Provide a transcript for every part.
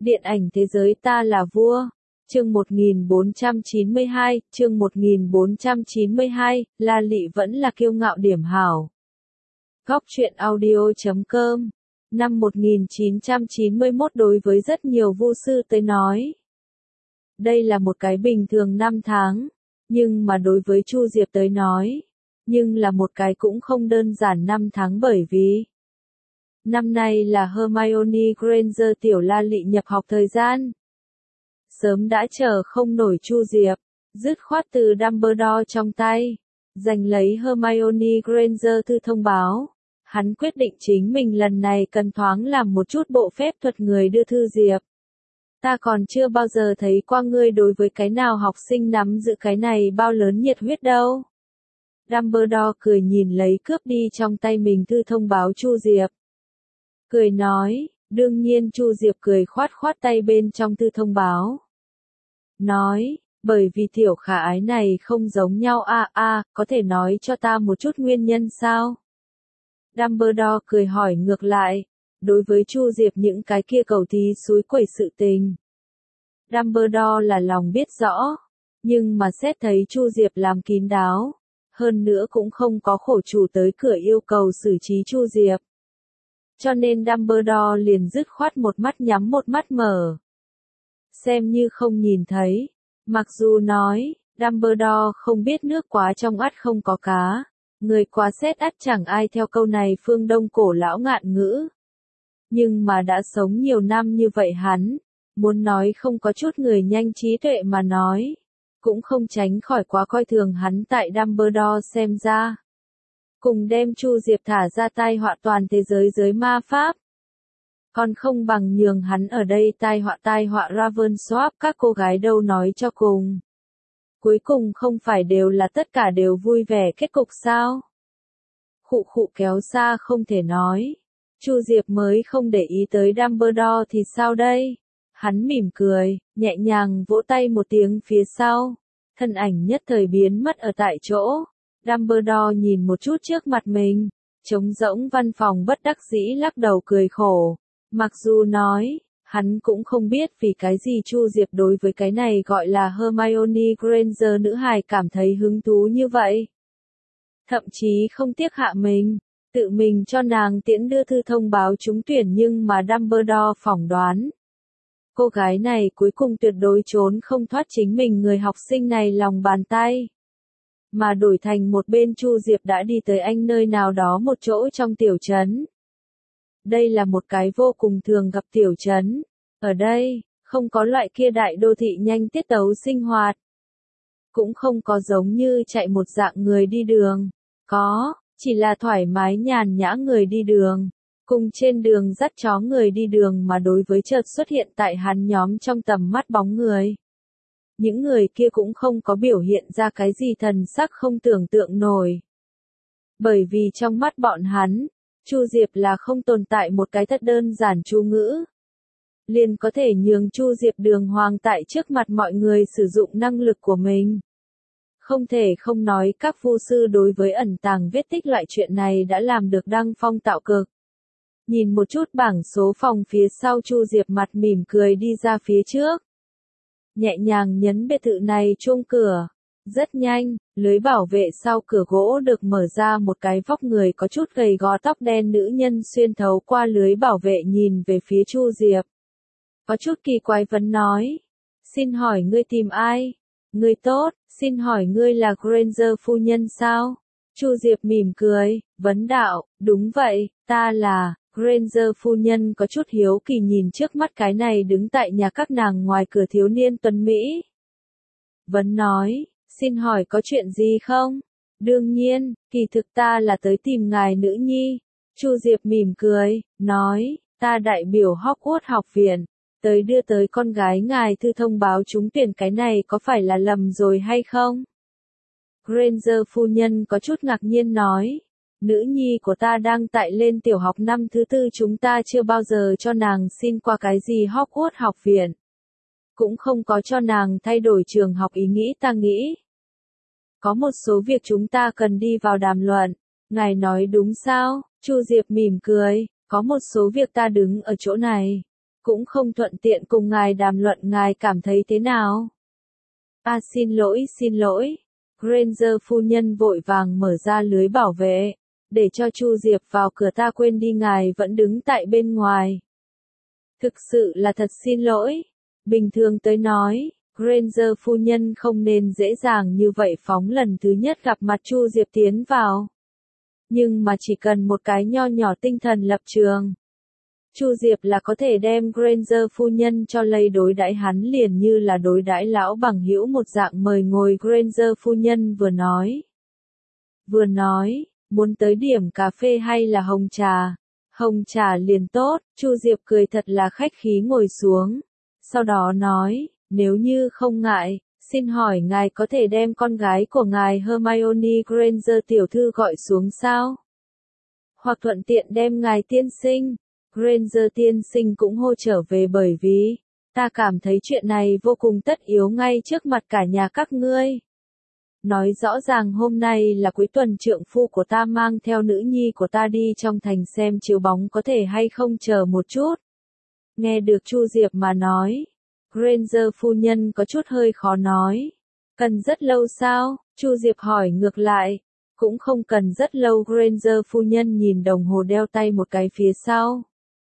Điện ảnh thế giới ta là vua. Chương 1492, La Lị vẫn là kiêu ngạo điểm hảo. Góc truyện audio.com. Năm 1991 đối với rất nhiều vu sư tới nói, đây là một cái bình thường năm tháng, nhưng mà đối với Chu Diệp tới nói, nhưng là một cái cũng không đơn giản năm tháng bởi vì năm nay là Hermione Granger tiểu La Lị nhập học thời gian. Sớm đã chờ không nổi Chu Diệp, dứt khoát từ Dumbledore trong tay, giành lấy Hermione Granger thư thông báo. Hắn quyết định chính mình lần này cần thoáng làm một chút bộ phép thuật người đưa thư Diệp. Ta còn chưa bao giờ thấy qua ngươi đối với cái nào học sinh nắm giữ cái này bao lớn nhiệt huyết đâu. Dumbledore cười nhìn lấy cướp đi trong tay mình thư thông báo Chu Diệp. Cười nói, đương nhiên Chu Diệp cười khoát khoát tay bên trong thư thông báo. Nói, bởi vì tiểu khả ái này không giống nhau có thể nói cho ta một chút nguyên nhân sao? Dumbledore cười hỏi ngược lại, đối với Chu Diệp những cái kia cầu thí suối quẩy sự tình. Dumbledore là lòng biết rõ, nhưng mà xét thấy Chu Diệp làm kín đáo, hơn nữa cũng không có khổ chủ tới cửa yêu cầu xử trí Chu Diệp. Cho nên Dumbledore liền dứt khoát một mắt nhắm một mắt mở. Xem như không nhìn thấy, mặc dù nói, Dumbledore không biết nước quá trong ắt không có cá. Người quá xét ắt chẳng ai theo câu này phương Đông cổ lão ngạn ngữ. Nhưng mà đã sống nhiều năm như vậy hắn, muốn nói không có chút người nhanh trí tuệ mà nói, cũng không tránh khỏi quá coi thường hắn tại Dumbledore xem ra. Cùng đem Chu Diệp thả ra tai họa toàn thế giới giới ma pháp. Còn không bằng nhường hắn ở đây tai họa Ravensworth các cô gái đâu nói cho cùng. Cuối cùng không phải đều là tất cả đều vui vẻ kết cục sao? Khụ kéo xa không thể nói. Chu Diệp mới không để ý tới Dumbledore thì sao đây? Hắn mỉm cười, nhẹ nhàng vỗ tay một tiếng phía sau. Thân ảnh nhất thời biến mất ở tại chỗ. Dumbledore nhìn một chút trước mặt mình. Trống rỗng văn phòng bất đắc dĩ lắc đầu cười khổ. Mặc dù nói, hắn cũng không biết vì cái gì Chu Diệp đối với cái này gọi là Hermione Granger nữ hài cảm thấy hứng thú như vậy. Thậm chí không tiếc hạ mình, tự mình cho nàng tiễn đưa thư thông báo trúng tuyển nhưng mà Dumbledore phỏng đoán. Cô gái này cuối cùng tuyệt đối trốn không thoát chính mình người học sinh này lòng bàn tay. Mà đổi thành một bên Chu Diệp đã đi tới anh nơi nào đó một chỗ trong tiểu trấn. Đây là một cái vô cùng thường gặp tiểu trấn. Ở đây, không có loại kia đại đô thị nhanh tiết tấu sinh hoạt. Cũng không có giống như chạy một dạng người đi đường. Có, chỉ là thoải mái nhàn nhã người đi đường. Cùng trên đường dắt chó người đi đường mà đối với chợt xuất hiện tại hắn nhóm trong tầm mắt bóng người. Những người kia cũng không có biểu hiện ra cái gì thần sắc không tưởng tượng nổi. Bởi vì trong mắt bọn hắn, Chu Diệp là không tồn tại một cái thật đơn giản chú ngữ. Liền có thể nhường Chu Diệp đường hoàng tại trước mặt mọi người sử dụng năng lực của mình. Không thể không nói các vu sư đối với ẩn tàng vết tích loại chuyện này đã làm được đăng phong tạo cực. Nhìn một chút bảng số phòng phía sau Chu Diệp mặt mỉm cười đi ra phía trước. Nhẹ nhàng nhấn biệt thự này chuông cửa. Rất nhanh, lưới bảo vệ sau cửa gỗ được mở ra một cái vóc người có chút gầy gò tóc đen nữ nhân xuyên thấu qua lưới bảo vệ nhìn về phía Chu Diệp. Có chút kỳ quái vấn nói. Xin hỏi ngươi tìm ai? Ngươi tốt, xin hỏi ngươi là Granger phu nhân sao? Chu Diệp mỉm cười, vấn đạo, đúng vậy, ta là. Granger phu nhân có chút hiếu kỳ nhìn trước mắt cái này đứng tại nhà các nàng ngoài cửa thiếu niên tuấn Mỹ. Vấn nói, xin hỏi có chuyện gì không? Đương nhiên, kỳ thực ta là tới tìm ngài nữ nhi. Chu Diệp mỉm cười, nói, ta đại biểu Hogwarts học viện, tới đưa tới con gái ngài thư thông báo trúng tuyển cái này có phải là lầm rồi hay không? Granger phu nhân có chút ngạc nhiên nói. Nữ nhi của ta đang tại lên tiểu học năm thứ 4 chúng ta chưa bao giờ cho nàng xin qua cái gì Hogwarts học viện. Cũng không có cho nàng thay đổi trường học ý nghĩ ta nghĩ. Có một số việc chúng ta cần đi vào đàm luận. Ngài nói đúng sao? Chu Diệp mỉm cười, có một số việc ta đứng ở chỗ này. cũng không thuận tiện cùng ngài đàm luận, ngài cảm thấy thế nào? Xin lỗi. Granger phu nhân vội vàng mở ra lưới bảo vệ, để cho Chu Diệp vào cửa, ta quên đi ngài vẫn đứng tại bên ngoài. Thực sự là thật xin lỗi. Bình thường tới nói, Granger phu nhân không nên dễ dàng như vậy phóng lần thứ nhất gặp mặt Chu Diệp tiến vào. Nhưng mà chỉ cần một cái nho nhỏ tinh thần lập trường, Chu Diệp là có thể đem Granger phu nhân cho lây, đối đãi hắn liền như là đối đãi lão bằng hữu một dạng, mời ngồi. Granger phu nhân vừa nói, muốn tới điểm cà phê hay là hồng trà? Hồng trà liền tốt. Chu Diệp cười thật là khách khí ngồi xuống, sau đó nói, nếu như không ngại, xin hỏi ngài có thể đem con gái của ngài Hermione Granger tiểu thư gọi xuống sao? Hoặc thuận tiện đem ngài tiên sinh Granger tiên sinh cũng hô trở về, bởi vì ta cảm thấy chuyện này vô cùng tất yếu ngay trước mặt cả nhà các ngươi. Nói rõ ràng hôm nay là cuối tuần, trượng phu của ta mang theo nữ nhi của ta đi trong thành xem chiếu bóng, có thể hay không chờ một chút? Nghe được Chu Diệp mà nói, Granger phu nhân có chút hơi khó nói. Cần rất lâu sao? Chu Diệp hỏi ngược lại. Cũng không cần rất lâu. Granger phu nhân nhìn đồng hồ đeo tay một cái phía sau,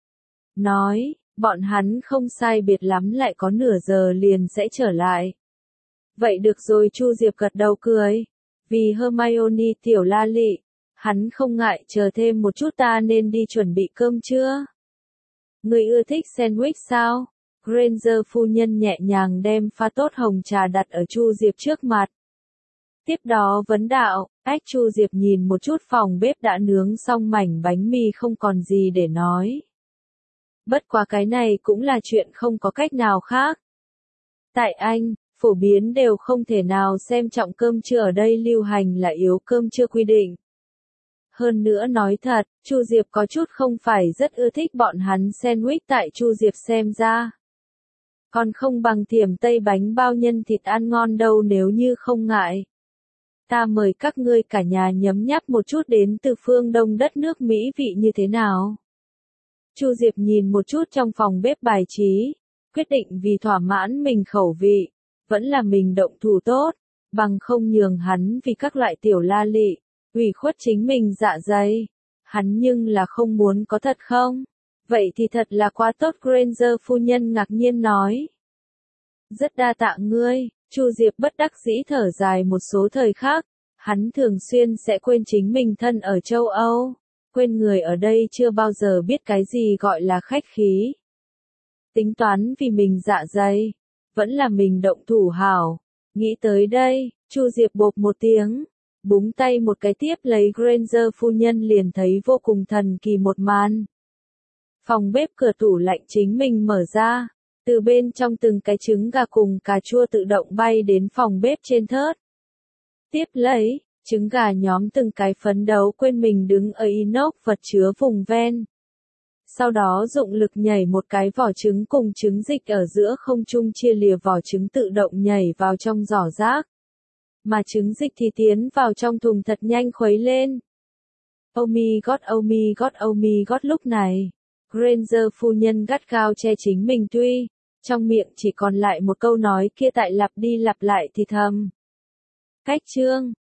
nói, bọn hắn không sai biệt lắm lại có nửa giờ liền sẽ trở lại. Vậy được rồi. Chu Diệp gật đầu cười. Vì Hermione tiểu la lị, hắn không ngại chờ thêm một chút. Ta nên đi chuẩn bị cơm trưa. Người ưa thích sandwich sao? Granger phu nhân nhẹ nhàng đem pha tốt hồng trà đặt ở Chu Diệp trước mặt. Tiếp đó vấn đạo, Chu Diệp nhìn một chút phòng bếp đã nướng xong mảnh bánh mì, không còn gì để nói. Bất quá cái này cũng là chuyện không có cách nào khác. Tại Anh, phổ biến đều không thể nào xem trọng cơm trưa, ở đây lưu hành là yếu cơm trưa quy định. Hơn nữa nói thật, Chu Diệp có chút không phải rất ưa thích bọn hắn sandwich, tại Chu Diệp xem ra còn không bằng thiểm tây bánh bao nhân thịt ăn ngon đâu. Nếu như không ngại, ta mời các ngươi cả nhà nhấm nháp một chút đến từ phương Đông đất nước Mỹ vị như thế nào? Chu Diệp nhìn một chút trong phòng bếp bài trí, quyết định vì thỏa mãn mình khẩu vị, vẫn là mình động thủ tốt, bằng không nhường hắn vì các loại tiểu la lị, ủy khuất chính mình dạ dày. Hắn nhưng là không muốn có thật không? Vậy thì thật là quá tốt. Granger phu nhân ngạc nhiên nói. Rất đa tạ ngươi. Chu Diệp bất đắc dĩ thở dài. Một số thời khác, hắn thường xuyên sẽ quên chính mình thân ở châu Âu, quên người ở đây chưa bao giờ biết cái gì gọi là khách khí. Tính toán vì mình dạ dày, vẫn là mình động thủ hảo. Nghĩ tới đây, Chu Diệp bộp một tiếng, búng tay một cái, tiếp lấy Granger phu nhân liền thấy vô cùng thần kỳ một màn. Phòng bếp cửa tủ lạnh chính mình mở ra, từ bên trong từng cái trứng gà cùng cà chua tự động bay đến phòng bếp trên thớt. Tiếp lấy, trứng gà nhóm từng cái phấn đấu quên mình đứng ở inox vật chứa vùng ven. Sau đó dụng lực nhảy một cái, vỏ trứng cùng trứng dịch ở giữa không trung chia lìa, vỏ trứng tự động nhảy vào trong giỏ rác, mà trứng dịch thì tiến vào trong thùng thật nhanh khuấy lên. Oh my god. Lúc này, Granger phu nhân gắt gao che chính mình, tuy trong miệng chỉ còn lại một câu nói kia tại lặp đi lặp lại thì thầm. Cách chương